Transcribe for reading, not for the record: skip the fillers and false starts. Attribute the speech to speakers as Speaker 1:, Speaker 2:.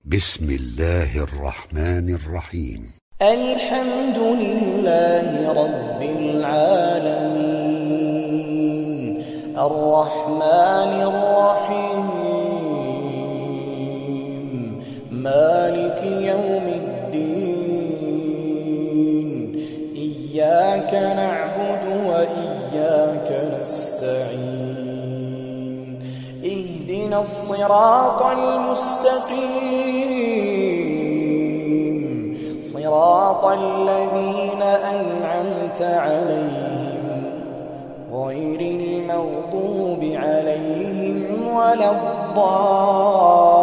Speaker 1: بسم الله الرحمن الرحيم.
Speaker 2: الحمد لله رب العالمين الرحمن الرحيم مالك يوم الدين إياك نعبد وإياك نستعين اهدنا الصراط المستقيم صراط الذين أنعمت عليهم غير المغضوب عليهم ولا الضالين.